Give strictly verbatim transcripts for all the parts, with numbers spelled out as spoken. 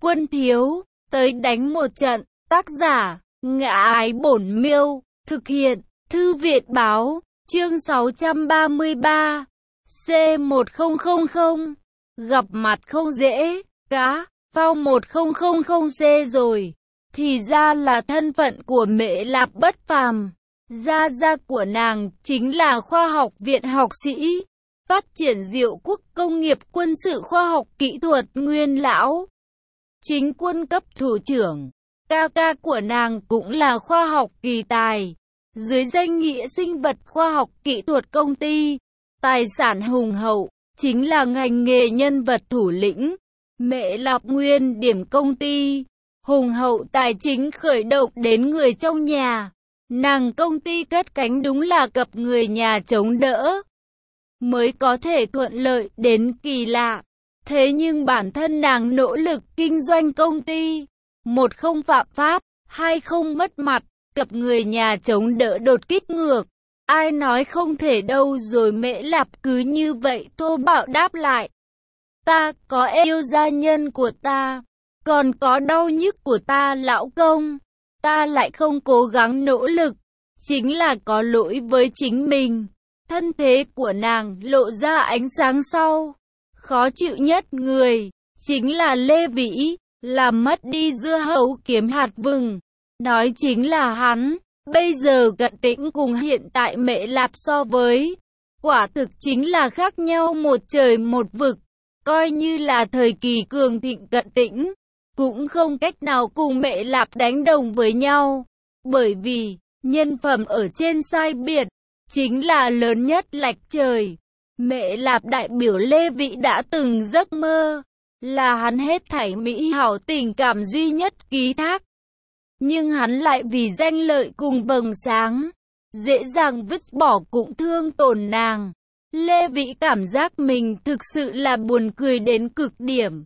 Quân thiếu, tới đánh một trận. Tác giả, Ngã Ái Bổn Miêu. Thực hiện, Thư viện báo. Chương sáu trăm ba mươi ba. C một không không không. Gặp mặt không dễ. Cá, phao một không không không C rồi. Thì ra là thân phận của Mễ Lạp bất phàm. Gia gia của nàng chính là khoa học viện học sĩ, phát triển diệu quốc công nghiệp quân sự khoa học kỹ thuật nguyên lão, chính quân cấp thủ trưởng. Ca ca của nàng cũng là khoa học kỳ tài, dưới danh nghĩa sinh vật khoa học kỹ thuật công ty, tài sản hùng hậu, chính là ngành nghề nhân vật thủ lĩnh. Mễ Lạp nguyên điểm công ty, hùng hậu tài chính khởi động đến người trong nhà. Nàng công ty cất cánh đúng là cặp người nhà chống đỡ, mới có thể thuận lợi đến kỳ lạ. Thế nhưng bản thân nàng nỗ lực kinh doanh công ty, một không phạm pháp, hai không mất mặt, cặp người nhà chống đỡ đột kích ngược. Ai nói không thể đâu rồi. Mễ Lạp cứ như vậy thô bạo đáp lại. Ta có yêu gia nhân của ta, còn có đau nhức của ta lão công. Ta lại không cố gắng nỗ lực, chính là có lỗi với chính mình. Thân thế của nàng lộ ra ánh sáng sau. Khó chịu nhất người, chính là Lê Vĩ, làm mất đi dưa hấu kiếm hạt vừng. Nói chính là hắn, bây giờ Cận Tĩnh cùng hiện tại Mễ Lạp so với, quả thực chính là khác nhau một trời một vực. Coi như là thời kỳ cường thịnh Cận Tĩnh, cũng không cách nào cùng Mễ Lạp đánh đồng với nhau. Bởi vì, nhân phẩm ở trên sai biệt, chính là lớn nhất lệch trời. Mễ Lạp đại biểu Lê Vĩ đã từng giấc mơ, là hắn hết thảy mỹ hảo tình cảm duy nhất ký thác. Nhưng hắn lại vì danh lợi cùng vầng sáng, dễ dàng vứt bỏ cũng thương tổn nàng. Lê Vĩ cảm giác mình thực sự là buồn cười đến cực điểm.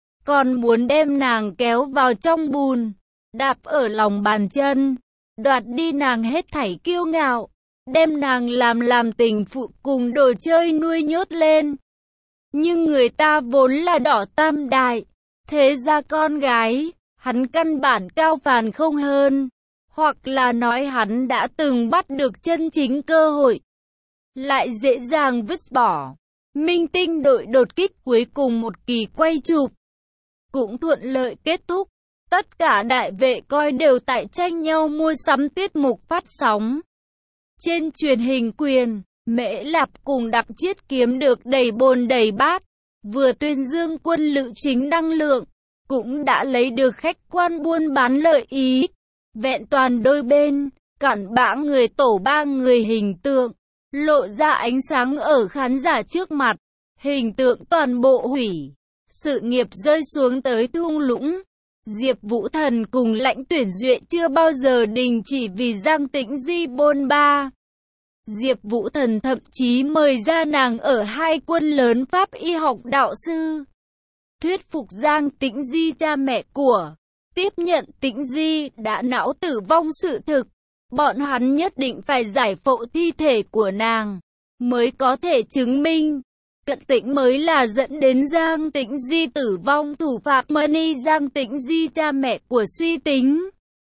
Còn muốn đem nàng kéo vào trong bùn, đạp ở lòng bàn chân, đoạt đi nàng hết thảy kiêu ngạo, đem nàng làm làm tình phụ cùng đồ chơi nuôi nhốt lên. Nhưng người ta vốn là đỏ tam đại, thế ra con gái, hắn căn bản cao phàn không hơn, hoặc là nói hắn đã từng bắt được chân chính cơ hội, lại dễ dàng vứt bỏ. Minh Tinh đội đột kích cuối cùng một kỳ quay chụp cũng thuận lợi kết thúc. Tất cả đại vệ coi đều tại tranh nhau mua sắm tiết mục phát sóng. Trên truyền hình quyền, Mễ Lạp cùng Đặng Chiết kiếm được đầy bồn đầy bát, vừa tuyên dương quân lữ chính năng lượng, cũng đã lấy được khách quan buôn bán lợi ý. Vẹn toàn đôi bên, cặn bã người tổ ba người hình tượng, lộ ra ánh sáng ở khán giả trước mặt, hình tượng toàn bộ hủy. Sự nghiệp rơi xuống tới thung lũng. Diệp Vũ Thần cùng Lãnh Tuyển Duệ chưa bao giờ đình chỉ vì Giang Tĩnh Di bôn ba. Diệp Vũ Thần thậm chí mời ra nàng ở hai quân lớn Pháp y học đạo sư, thuyết phục Giang Tĩnh Di cha mẹ của, tiếp nhận Tĩnh Di đã não tử vong sự thực. Bọn hắn nhất định phải giải phẫu thi thể của nàng, mới có thể chứng minh Cận Tĩnh mới là dẫn đến Giang Tĩnh Di tử vong thủ phạm. Money Giang Tĩnh Di cha mẹ của suy tính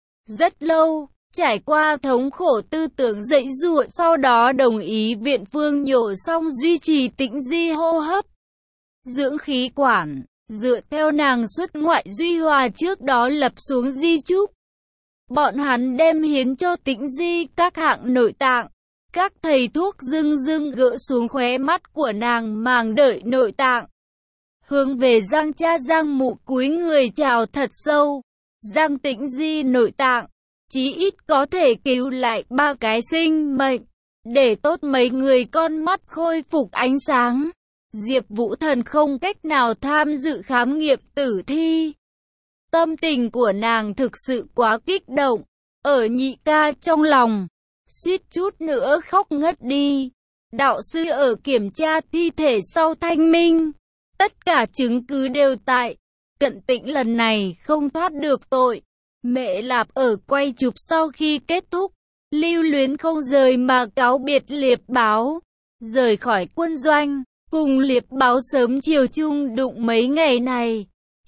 rất lâu, trải qua thống khổ tư tưởng dậy dụa, sau đó đồng ý viện phương nhổ xong duy trì Tĩnh Di hô hấp, dưỡng khí quản, dựa theo nàng xuất ngoại Duy Hòa trước đó lập xuống di chúc. Bọn hắn đem hiến cho Tĩnh Di các hạng nội tạng. Các thầy thuốc dưng dưng gỡ xuống khóe mắt của nàng màng đợi nội tạng. Hướng về Giang cha Giang mụ cúi người chào thật sâu. Giang Tĩnh Di nội tạng, chí ít có thể cứu lại ba cái sinh mệnh, để tốt mấy người con mắt khôi phục ánh sáng. Diệp Vũ Thần không cách nào tham dự khám nghiệm tử thi. Tâm tình của nàng thực sự quá kích động. Ở nhị ca trong lòng, suýt chút nữa khóc ngất đi. Đạo sư ở kiểm tra thi thể sau thanh minh, tất cả chứng cứ đều tại. Cận Tĩnh lần này không thoát được tội. Mễ Lạp ở quay chụp sau khi kết thúc, lưu luyến không rời mà cáo biệt Liệp Báo, rời khỏi quân doanh. Cùng Liệp Báo sớm chiều chung đụng mấy ngày này,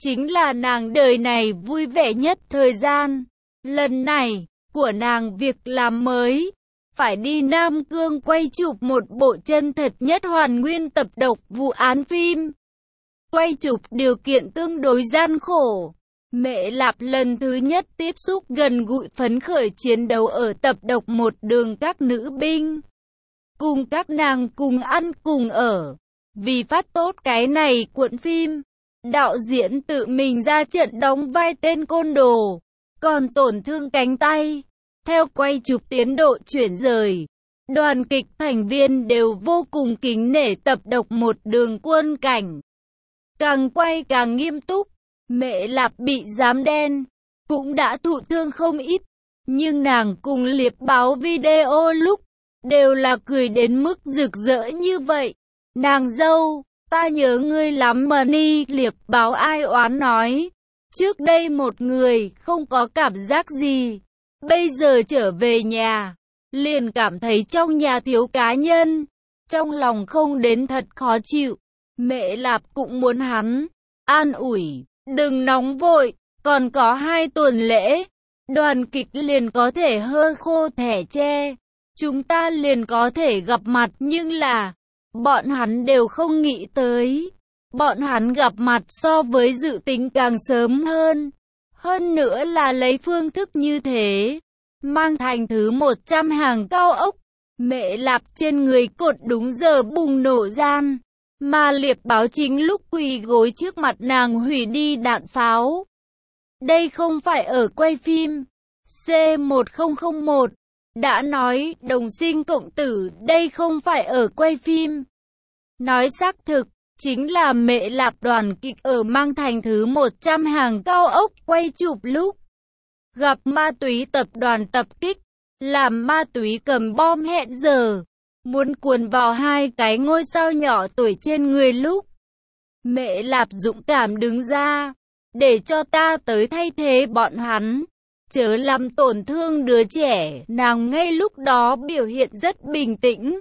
chính là nàng đời này vui vẻ nhất thời gian. Lần này, của nàng việc làm mới, phải đi Nam Cương quay chụp một bộ chân thật nhất hoàn nguyên tập độc vụ án phim. Quay chụp điều kiện tương đối gian khổ. Mẹ Lạp lần thứ nhất tiếp xúc gần gũi phấn khởi chiến đấu ở tập độc một đường các nữ binh. Cùng các nàng cùng ăn cùng ở. Vì phát tốt cái này cuộn phim, đạo diễn tự mình ra trận đóng vai tên côn đồ, còn tổn thương cánh tay. Theo quay chụp tiến độ chuyển rời, đoàn kịch thành viên đều vô cùng kính nể tập độc một đường quân cảnh. Càng quay càng nghiêm túc, Mẹ Lạp bị giám đen, cũng đã thụ thương không ít, nhưng nàng cùng Liệp Báo video lúc, đều là cười đến mức rực rỡ như vậy. Nàng dâu, ta nhớ ngươi lắm mà ni, Liệp Báo ai oán nói. Trước đây một người, không có cảm giác gì. Bây giờ trở về nhà, liền cảm thấy trong nhà thiếu cá nhân. Trong lòng không đến thật khó chịu. Mẹ Lạp cũng muốn hắn an ủi, đừng nóng vội, còn có hai tuần lễ. Đoàn kịch liền có thể hơ khô thẻ tre. Chúng ta liền có thể gặp mặt, nhưng là bọn hắn đều không nghĩ tới. Bọn hắn gặp mặt so với dự tính càng sớm hơn. Hơn nữa là lấy phương thức như thế. Mang thành thứ một trăm hàng cao ốc. Mẹ Lạp trên người cột đúng giờ bùng nổ gian. Mà Liệp Báo chính lúc quỳ gối trước mặt nàng hủy đi đạn pháo. Đây không phải ở quay phim. C một không không một đã nói đồng sinh cộng tử, đây không phải ở quay phim. Nói xác thực, chính là Mẹ Lạp đoàn kịch ở Mang Thành thứ một trăm hàng cao ốc quay chụp lúc gặp ma túy tập đoàn tập kích, làm ma túy cầm bom hẹn giờ, muốn cuốn vào hai cái ngôi sao nhỏ tuổi trên người lúc. Mẹ Lạp dũng cảm đứng ra, để cho ta tới thay thế bọn hắn, chớ làm tổn thương đứa trẻ. Nàng ngay lúc đó biểu hiện rất bình tĩnh,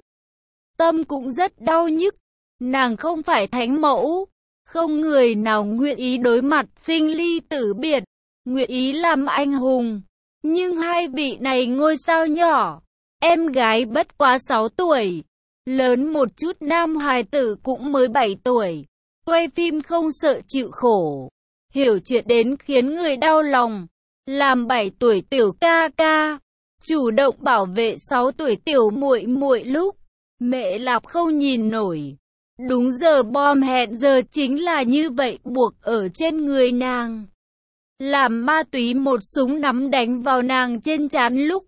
tâm cũng rất đau nhức. Nàng không phải thánh mẫu, không người nào nguyện ý đối mặt sinh ly tử biệt, nguyện ý làm anh hùng. Nhưng hai vị này ngôi sao nhỏ, em gái bất quá sáu tuổi, lớn một chút nam hài tử cũng mới bảy tuổi, quay phim không sợ chịu khổ, hiểu chuyện đến khiến người đau lòng. Làm bảy tuổi tiểu ca ca, chủ động bảo vệ sáu tuổi tiểu muội muội lúc, Mẹ Lạp không nhìn nổi. Đúng giờ bom hẹn giờ chính là như vậy buộc ở trên người nàng. Làm ma túy một súng nắm đánh vào nàng trên trán lúc.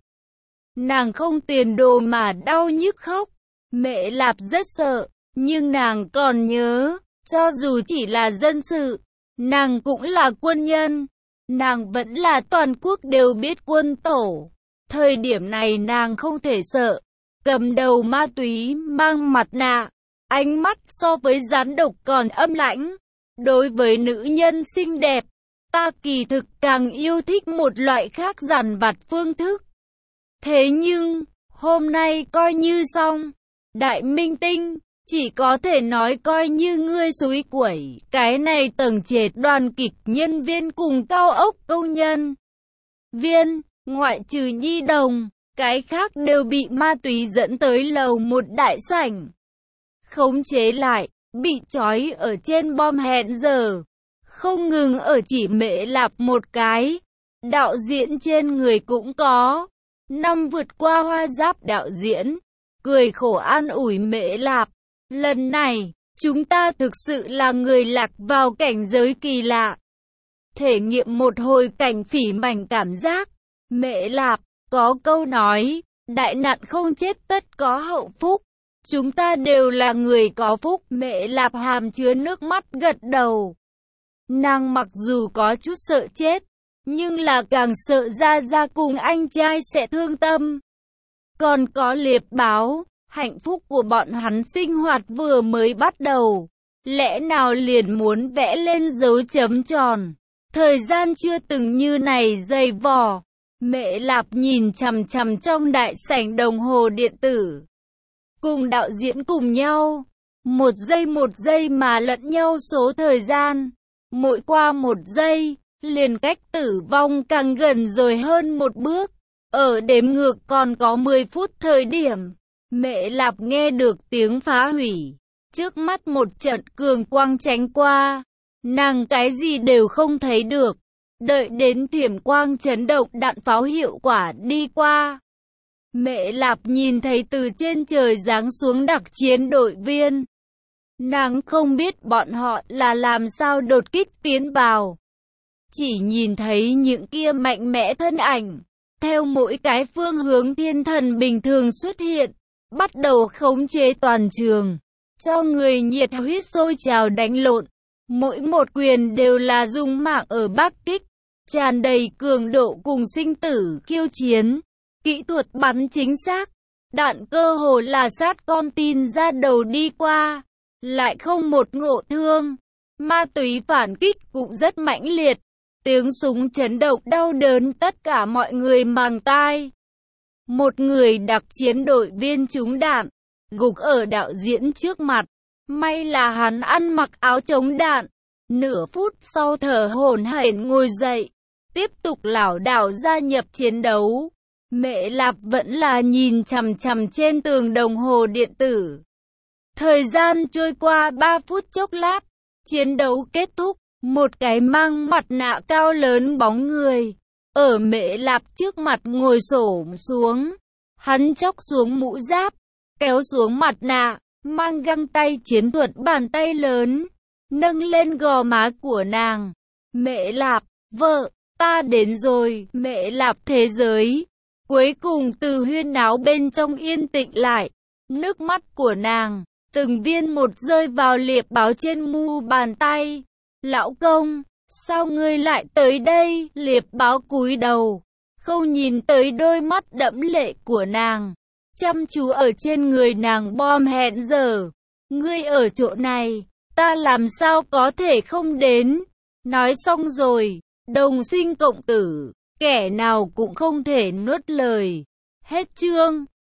Nàng không tiền đồ mà đau nhức khóc. Mẹ Lạp rất sợ, nhưng nàng còn nhớ, cho dù chỉ là dân sự, nàng cũng là quân nhân. Nàng vẫn là toàn quốc đều biết quân tổ. Thời điểm này nàng không thể sợ. Cầm đầu ma túy, mang mặt nạ, ánh mắt so với rắn độc còn âm lãnh. Đối với nữ nhân xinh đẹp, ta kỳ thực càng yêu thích một loại khác dằn vặt phương thức. Thế nhưng, hôm nay coi như xong. Đại minh tinh, chỉ có thể nói coi như ngươi xúi quẩy. Cái này tầng trệt đoàn kịch nhân viên cùng cao ốc công nhân viên, ngoại trừ Nhi Đồng, cái khác đều bị ma túy dẫn tới lầu một đại sảnh. Khống chế lại, bị trói ở trên bom hẹn giờ. Không ngừng ở chỉ Mẹ Lạp một cái. Đạo diễn trên người cũng có. Năm vượt qua hoa giáp đạo diễn, cười khổ an ủi Mẹ Lạp. Lần này, chúng ta thực sự là người lạc vào cảnh giới kỳ lạ. Thể nghiệm một hồi cảnh phỉ mảnh cảm giác. Mẹ Lạp, có câu nói, đại nạn không chết tất có hậu phúc. Chúng ta đều là người có phúc. Mẹ Lạp hàm chứa nước mắt gật đầu. Nàng mặc dù có chút sợ chết, nhưng là càng sợ Gia Gia cùng anh trai sẽ thương tâm. Còn có Liệp Báo, hạnh phúc của bọn hắn sinh hoạt vừa mới bắt đầu. Lẽ nào liền muốn vẽ lên dấu chấm tròn. Thời gian chưa từng như này dày vò. Mẹ Lạp nhìn chằm chằm trong đại sảnh đồng hồ điện tử. Cùng đạo diễn cùng nhau. Một giây một giây mà lẫn nhau số thời gian. Mỗi qua một giây, liền cách tử vong càng gần rồi hơn một bước. Ở đếm ngược còn có mười phút thời điểm, Mẹ Lạp nghe được tiếng phá hủy. Trước mắt một trận cường quang tránh qua, nàng cái gì đều không thấy được. Đợi đến thiểm quang chấn động đạn pháo hiệu quả đi qua, Mẹ Lạp nhìn thấy từ trên trời giáng xuống đặc chiến đội viên. Nàng không biết bọn họ là làm sao đột kích tiến vào. Chỉ nhìn thấy những kia mạnh mẽ thân ảnh, theo mỗi cái phương hướng thiên thần bình thường xuất hiện, bắt đầu khống chế toàn trường, cho người nhiệt huyết sôi trào đánh lộn. Mỗi một quyền đều là dùng mạng ở bắc kích, tràn đầy cường độ cùng sinh tử khiêu chiến. Kỹ thuật bắn chính xác, đạn cơ hồ là sát con tin ra đầu đi qua, lại không một ngộ thương. Ma túy phản kích cũng rất mãnh liệt, tiếng súng chấn động đau đớn tất cả mọi người màng tai. Một người đặc chiến đội viên trúng đạn, gục ở đạo diễn trước mặt. May là hắn ăn mặc áo chống đạn, nửa phút sau thở hổn hển ngồi dậy, tiếp tục lảo đảo gia nhập chiến đấu. Mẹ Lạp vẫn là nhìn chằm chằm trên tường đồng hồ điện tử. Thời gian trôi qua ba phút chốc lát, chiến đấu kết thúc. Một cái mang mặt nạ cao lớn bóng người ở Mẹ Lạp trước mặt ngồi xổm xuống. Hắn chóc xuống mũ giáp, kéo xuống mặt nạ, mang găng tay chiến thuật bàn tay lớn, nâng lên gò má của nàng. Mẹ Lạp, vợ, ta đến rồi. Mẹ Lạp thế giới cuối cùng từ huyên náo bên trong yên tĩnh lại. Nước mắt của nàng từng viên một rơi vào liệp báo trên mu bàn tay. Lão công, sao ngươi lại tới đây? Liệp báo cúi đầu, không nhìn tới đôi mắt đẫm lệ của nàng, chăm chú ở trên người nàng bom hẹn giờ. Ngươi ở chỗ này, ta làm sao có thể không đến? Nói xong rồi, đồng sinh cộng tử, kẻ nào cũng không thể nuốt lời. Hết chương.